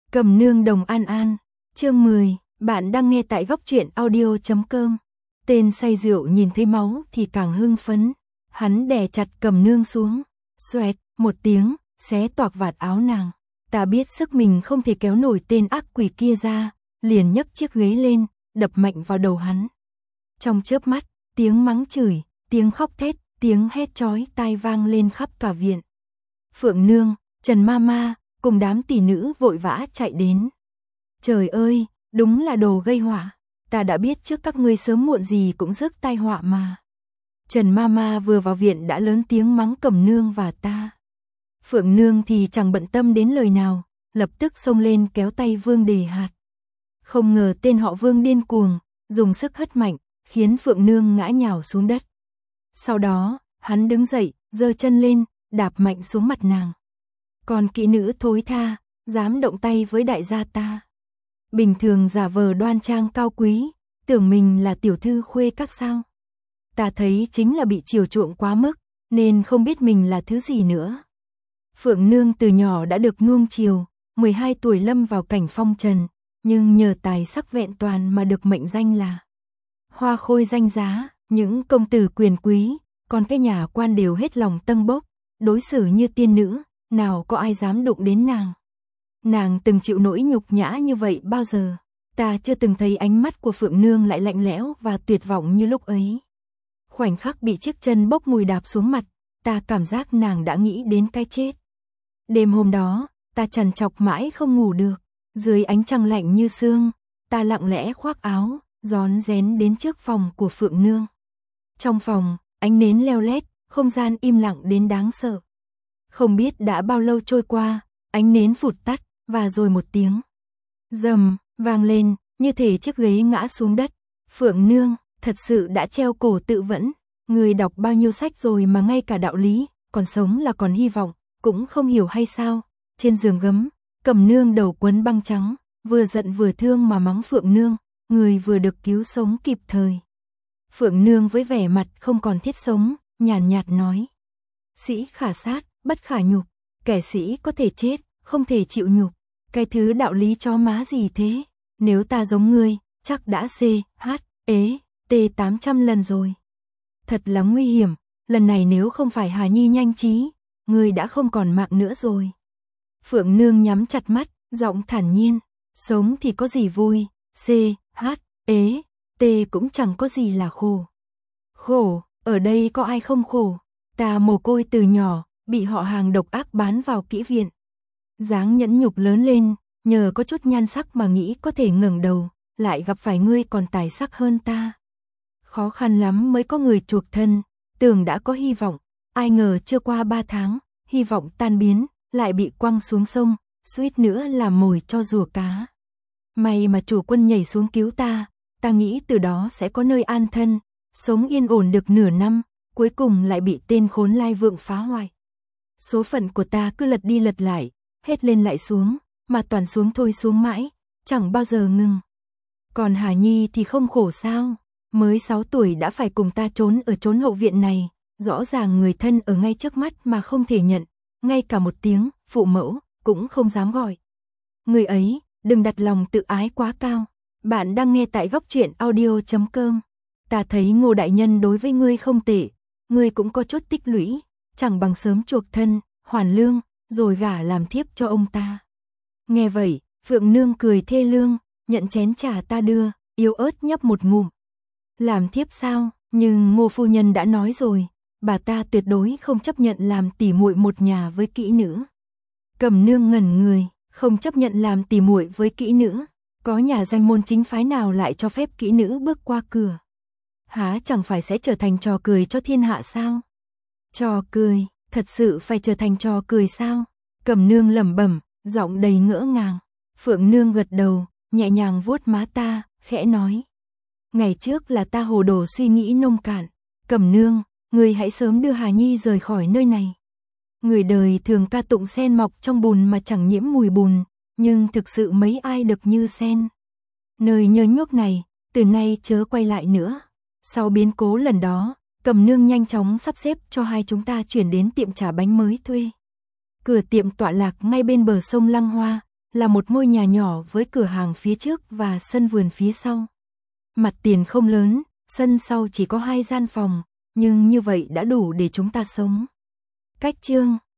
Cẩm nương đồng an an, chương 10, bạn đang nghe tại góc truyện audio.com. Tên say rượu nhìn thấy máu thì càng hưng phấn, hắn đè chặt Cẩm nương xuống, xoẹt, một tiếng, xé toạc vạt áo nàng. Ta biết sức mình không thể kéo nổi tên ác quỷ kia ra, liền nhấc chiếc ghế lên, đập mạnh vào đầu hắn. Trong chớp mắt, tiếng mắng chửi, tiếng khóc thét, tiếng hét chói tai vang lên khắp cả viện. Phượng Nương, Trần Mama cùng đám tỷ nữ vội vã chạy đến. Trời ơi, đúng là đồ gây họa, ta đã biết trước các ngươi sớm muộn gì cũng rước tai họa mà. Trần Mama vừa vào viện đã lớn tiếng mắng Cẩm nương và ta. Phượng Nương thì chẳng bận tâm đến lời nào, lập tức xông lên kéo tay Vương Đề Hạt. Không ngờ tên họ Vương điên cuồng, dùng sức hất mạnh, khiến Phượng Nương ngã nhào xuống đất. Sau đó, hắn đứng dậy, giơ chân lên, đạp mạnh xuống mặt nàng. Còn kỹ nữ thối tha, dám động tay với đại gia ta. Bình thường giả vờ đoan trang cao quý, tưởng mình là tiểu thư khuê các sao. Ta thấy chính là bị chiều chuộng quá mức, nên không biết mình là thứ gì nữa. Phượng Nương từ nhỏ đã được nuông chiều, 12 tuổi lâm vào cảnh phong trần, nhưng nhờ tài sắc vẹn toàn mà được mệnh danh là hoa khôi danh giá, những công tử quyền quý, còn cái nhà quan đều hết lòng tâng bốc, đối xử như tiên nữ, nào có ai dám đụng đến nàng. Nàng từng chịu nỗi nhục nhã như vậy bao giờ, ta chưa từng thấy ánh mắt của Phượng Nương lại lạnh lẽo và tuyệt vọng như lúc ấy. Khoảnh khắc bị chiếc chân bốc mùi đạp xuống mặt, ta cảm giác nàng đã nghĩ đến cái chết. Đêm hôm đó, ta trằn trọc mãi không ngủ được, dưới ánh trăng lạnh như sương, ta lặng lẽ khoác áo, rón rén đến trước phòng của Phượng Nương. Trong phòng, ánh nến leo lét, không gian im lặng đến đáng sợ. Không biết đã bao lâu trôi qua, ánh nến phụt tắt, và rồi một tiếng rầm vang lên, như thể chiếc ghế ngã xuống đất. Phượng Nương, thật sự đã treo cổ tự vẫn, người đọc bao nhiêu sách rồi mà ngay cả đạo lý, còn sống là còn hy vọng, cũng không hiểu hay sao. Trên giường gấm, Cẩm nương đầu quấn băng trắng, vừa giận vừa thương mà mắng Phượng Nương, người vừa được cứu sống kịp thời. Phượng Nương với vẻ mặt không còn thiết sống, nhàn nhạt nói: sĩ khả sát, bất khả nhục, kẻ sĩ có thể chết, không thể chịu nhục. Cái thứ đạo lý chó má gì thế? Nếu ta giống ngươi, chắc đã T 800 lần rồi. Thật là nguy hiểm, lần này nếu không phải Hà Nhi nhanh trí, ngươi đã không còn mạng nữa rồi. Phượng Nương nhắm chặt mắt, giọng thản nhiên, sống thì có gì vui, T cũng chẳng có gì là khổ. Khổ, ở đây có ai không khổ? Ta mồ côi từ nhỏ, bị họ hàng độc ác bán vào kỹ viện. Dáng nhẫn nhục lớn lên, nhờ có chút nhan sắc mà nghĩ có thể ngẩng đầu, lại gặp phải ngươi còn tài sắc hơn ta. Khó khăn lắm mới có người chuộc thân, tưởng đã có hy vọng, ai ngờ chưa qua 3 tháng, hy vọng tan biến, lại bị quăng xuống sông, suýt nữa làm mồi cho rùa cá. May mà chủ quân nhảy xuống cứu ta, ta nghĩ từ đó sẽ có nơi an thân, sống yên ổn được nửa năm, cuối cùng lại bị tên khốn Lai Vượng phá hoại. Số phận của ta cứ lật đi lật lại, hết lên lại xuống, mà toàn xuống thôi xuống mãi, chẳng bao giờ ngừng. Còn Hà Nhi thì không khổ sao, mới 6 tuổi đã phải cùng ta trốn ở chốn hậu viện này, rõ ràng người thân ở ngay trước mắt mà không thể nhận, ngay cả một tiếng phụ mẫu cũng không dám gọi. Người ấy, đừng đặt lòng tự ái quá cao. Bạn đang nghe tại góc truyện audio.com. Ta thấy Ngô đại nhân đối với ngươi không tệ, ngươi cũng có chút tích lũy, chẳng bằng sớm chuộc thân, hoàn lương, rồi gả làm thiếp cho ông ta. Nghe vậy, Phượng Nương cười thê lương, nhận chén trà ta đưa, yếu ớt nhấp một ngụm. Làm thiếp sao? Nhưng Ngô phu nhân đã nói rồi, bà ta tuyệt đối không chấp nhận làm tỉ muội một nhà với kỹ nữ. Cẩm nương ngẩn người, không chấp nhận làm tỉ muội với kỹ nữ, có nhà danh môn chính phái nào lại cho phép kỹ nữ bước qua cửa? Há chẳng phải sẽ trở thành trò cười cho thiên hạ sao? Trò cười, thật sự phải trở thành trò cười sao? Cẩm nương lẩm bẩm, giọng đầy ngỡ ngàng. Phượng Nương gật đầu, nhẹ nhàng vuốt má ta, khẽ nói: ngày trước là ta hồ đồ suy nghĩ nông cạn. Cẩm nương, người hãy sớm đưa Hà Nhi rời khỏi nơi này. Người đời thường ca tụng sen mọc trong bùn mà chẳng nhiễm mùi bùn, nhưng thực sự mấy ai được như sen. Nơi nhơ nhuốc này, từ nay chớ quay lại nữa. Sau biến cố lần đó, Cẩm nương nhanh chóng sắp xếp cho hai chúng ta chuyển đến tiệm trà bánh mới thuê. Cửa tiệm tọa lạc ngay bên bờ sông Lăng Hoa, là một ngôi nhà nhỏ với cửa hàng phía trước và sân vườn phía sau. Mặt tiền không lớn, sân sau chỉ có 2 gian phòng, nhưng như vậy đã đủ để chúng ta sống. Cách chương